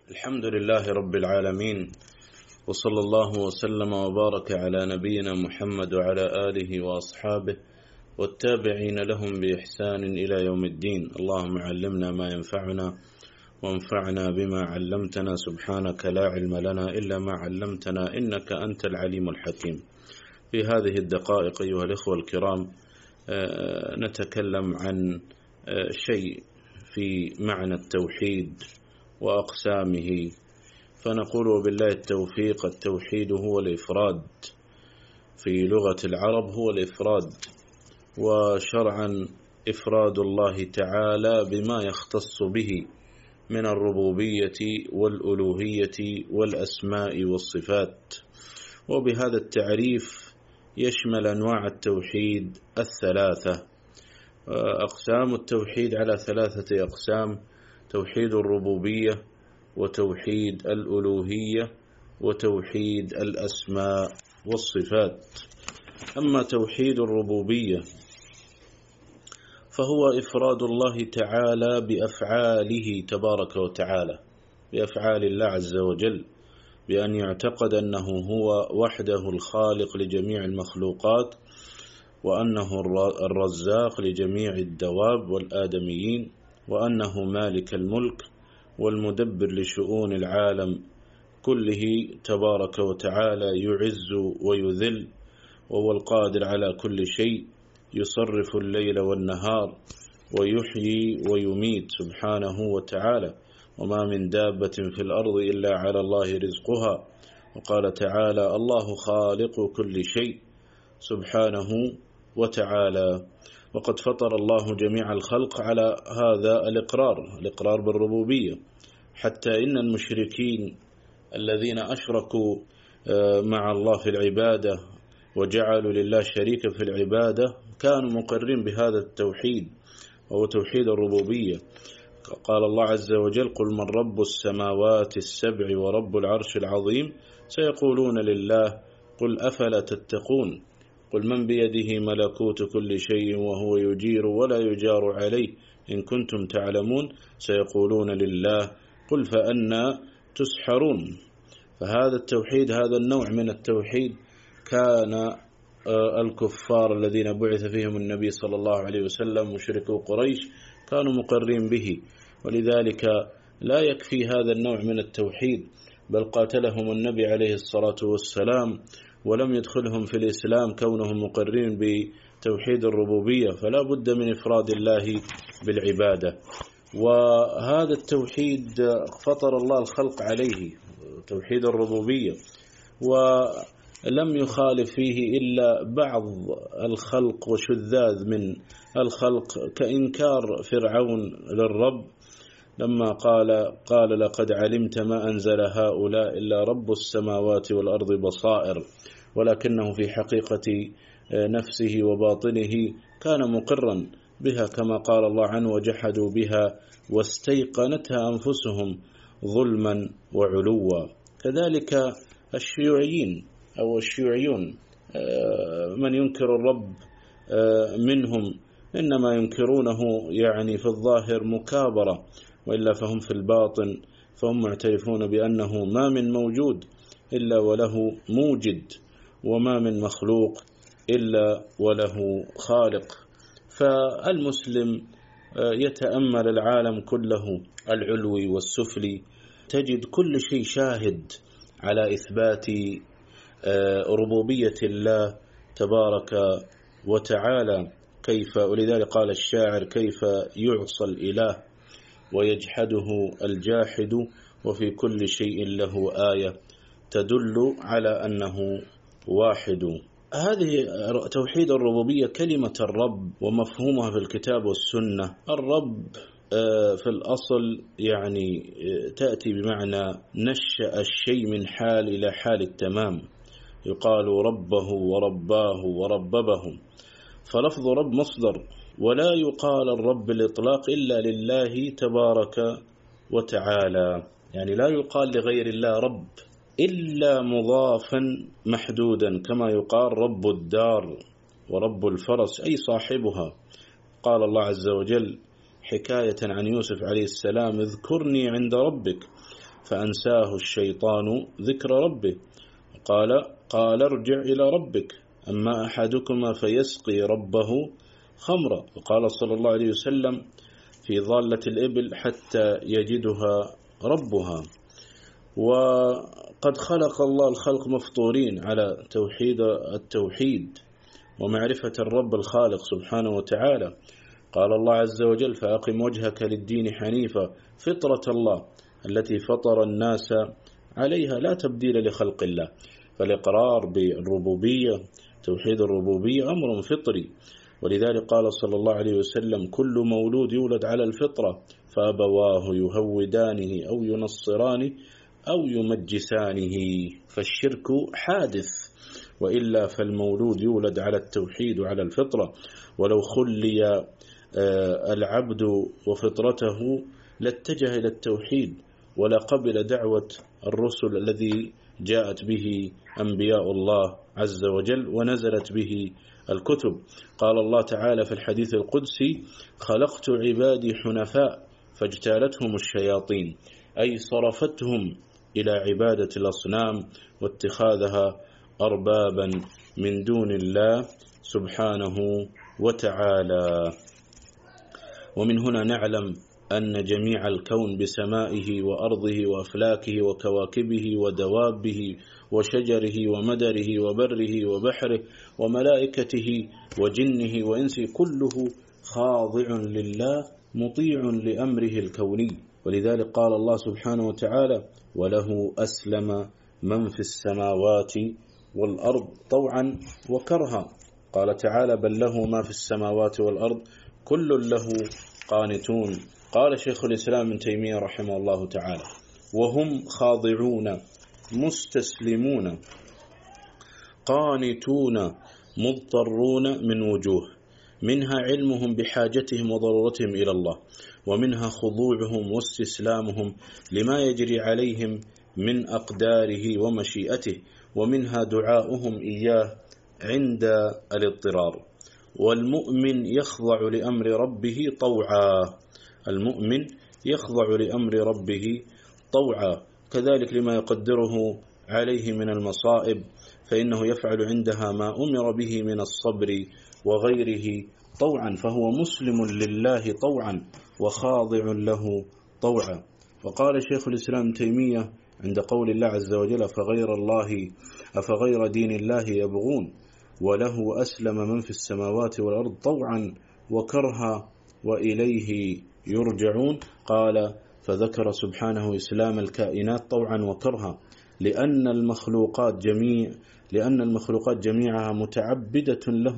الحمد لله رب العالمين، وصلى الله وسلم وبارك على نبينا محمد وعلى آله وأصحابه والتابعين لهم بإحسان إلى يوم الدين. اللهم علمنا ما ينفعنا وانفعنا بما علمتنا، سبحانك لا علم لنا إلا ما علمتنا إنك أنت العليم الحكيم. في هذه الدقائق أيها الإخوة الكرام نتكلم عن شيء في معنى التوحيد وأقسامه، فنقول وبالله التوفيق. التوحيد هو الإفراد، في لغة العرب هو الإفراد، وشرعا إفراد الله تعالى بما يختص به من الربوبية والألوهية والأسماء والصفات. وبهذا التعريف يشمل أنواع التوحيد الثلاثة. أقسام التوحيد على ثلاثة أقسام: توحيد الربوبية، وتوحيد الألوهية، وتوحيد الأسماء والصفات. أما توحيد الربوبية فهو إفراد الله تعالى بأفعاله تبارك وتعالى، بأفعال الله عز وجل، بأن يعتقد أنه هو وحده الخالق لجميع المخلوقات، وأنه الرزاق لجميع الدواب والآدميين، وأنه مالك الملك والمدبر لشؤون العالم كله تبارك وتعالى، يعز ويذل، وهو القادر على كل شيء، يصرف الليل والنهار، ويحيي ويميت سبحانه وتعالى. وما من دابة في الأرض إلا على الله رزقها. وقال تعالى: الله خالق كل شيء سبحانه وتعالى. وقد فطر الله جميع الخلق على هذا الإقرار بالربوبية، حتى إن المشركين الذين أشركوا مع الله في العبادة وجعلوا لله شريكا في العبادة كانوا مقرين بهذا التوحيد، وهو توحيد الربوبية. قال الله عز وجل: قل من رب السماوات السبع ورب العرش العظيم سيقولون لله قل أفلا تتقون. قل من بيده ملكوت كل شيء وهو يجير ولا يجار عليه إن كنتم تعلمون سيقولون لله قل فأنا تسحرون. فهذا التوحيد، هذا النوع من التوحيد، كان الكفار الذين بعث فيهم النبي صلى الله عليه وسلم مشركو قريش كانوا مقرين به، ولذلك لا يكفي هذا النوع من التوحيد، بل قاتلهم النبي عليه الصلاة والسلام ولم يدخلهم في الإسلام كونهم مقرين بتوحيد الربوبية، فلا بد من إفراد الله بالعبادة. وهذا التوحيد فطر الله الخلق عليه، توحيد الربوبية، ولم يخالف فيه إلا بعض الخلق وشذاذ من الخلق، كإنكار فرعون للرب لما قال لقد علمت ما أنزل هؤلاء إلا رب السماوات والأرض بصائر، ولكنه في حقيقة نفسه وباطنه كان مقرا بها، كما قال الله عنه: وجحدوا بها واستيقنتها أنفسهم ظلما وعلوا. كذلك الشيوعيون من ينكر الرب منهم إنما ينكرونه يعني في الظاهر مكابرة، وإلا فهم في الباطن فهم معترفون بأنه ما من موجود إلا وله موجد، وما من مخلوق إلا وله خالق. فالمسلم يتأمل العالم كله العلوي والسفلي، تجد كل شيء شاهد على إثبات ربوبية الله تبارك وتعالى. ولذلك قال الشاعر: كيف يعصى الإله ويجحده الجاحد، وفي كل شيء له آية تدل على أنه واحد. هذه توحيد الربوبية كلمة الرب ومفهومها في الكتاب والسنة. الرب في الأصل يعني تأتي بمعنى نشأ الشيء من حال إلى حال التمام، يقال ربه ورباه ورببه، فلفظ رب مصدر، ولا يقال الرب الإطلاق إلا لله تبارك وتعالى، يعني لا يقال لغير الله رب إلا مضافا محدودا، كما يقال رب الدار ورب الفرس أي صاحبها. قال الله عز وجل حكاية عن يوسف عليه السلام: اذكرني عند ربك فأنساه الشيطان ذكر ربه. قال ارجع إلى ربك، أما أحدكما فيسقي ربه خمرا. وقال صلى الله عليه وسلم في ضالة الإبل حتى يجدها ربها. وقد خلق الله الخلق مفطورين على التوحيد ومعرفة الرب الخالق سبحانه وتعالى. قال الله عز وجل فأقم وجهك للدين حنيفا فطرة الله التي فطر الناس عليها لا تبديل لخلق الله. فالإقرار بالربوبية توحيد الربوبية أمر فطري، ولذلك قال صلى الله عليه وسلم كل مولود يولد على الفطرة فأبواه يهودانه أو ينصرانه أو يمجسانه. فالشرك حادث، وإلا فالمولود يولد على التوحيد وعلى الفطرة. ولو خلي العبد وفطرته لاتجه إلى التوحيد ولا قبل دعوة الرسل الذي جاءت به أنبياء الله عز وجل ونزلت به الكتب. قال الله تعالى في الحديث القدسي خلقت عبادي حنفاء فاجتالتهم الشياطين، أي صرفتهم إلى عبادة الأصنام واتخاذها أربابا من دون الله سبحانه وتعالى. ومن هنا نعلم أن جميع الكون بسمائه وأرضه وأفلاكه وكواكبه ودوابه وشجره ومدره وبره وبحره وملائكته وجنه وإنسه كله خاضع لله مطيع لأمره الكوني. ولذلك قال الله سبحانه وتعالى وله أسلم من في السماوات والأرض طوعا وكرها. قال تعالى بل له ما في السماوات والأرض كل له قانتون. قال شيخ الإسلام ابن تيمية رحمه الله تعالى وهم خاضعون مستسلمون قانتون مضطرون من وجوه، منها علمهم بحاجتهم وضرورتهم إلى الله، ومنها خضوعهم واستسلامهم لما يجري عليهم من أقداره ومشيئته، ومنها دعاؤهم إياه عند الاضطرار. والمؤمن يخضع لأمر ربه طوعا، المؤمن يخضع لأمر ربه طوعا، كذلك لما يقدره عليه من المصائب فإنه يفعل عندها ما أمر به من الصبر وغيره طوعا، فهو مسلم لله طوعا وخاضع له طوعا. وقال شيخ الإسلام تيمية عند قول الله عز وجل أفغير دين الله يبغون وله أسلم من في السماوات والأرض طوعا وكرها وإليه يرجعون. قال فذكر سبحانه إسلام الكائنات طوعا وكرها لأن المخلوقات جميعها متعبدة له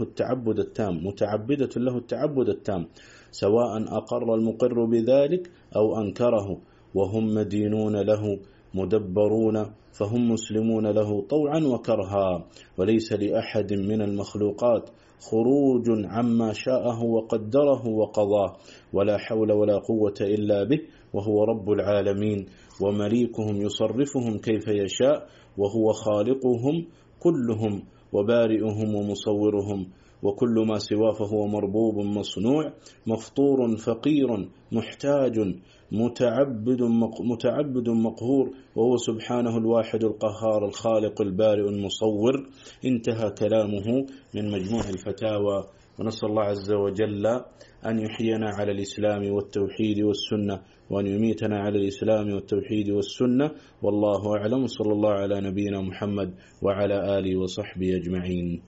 التعبد التام سواء أقر المقر بذلك أو أنكره، وهم مدينون له مدبرون، فهم مسلمون له طوعا وكرها. وليس لأحد من المخلوقات خروج عما شاءه وقدره وقضاه، ولا حول ولا قوة إلا به، وهو رب العالمين ومليكهم يصرفهم كيف يشاء، وهو خالقهم كلهم وبارئهم ومصورهم، وكل ما سواه فهو مربوب مصنوع مفطور فقير محتاج متعبد مقهور، وهو سبحانه الواحد القهار الخالق البارئ المصور. انتهى كلامه من مجموع الفتاوى. ونسأل الله عز وجل أن يحيينا على الإسلام والتوحيد والسنة، وأن يميتنا على الإسلام والتوحيد والسنة، والله أعلم. صلى الله على نبينا محمد وعلى آله وصحبه أجمعين.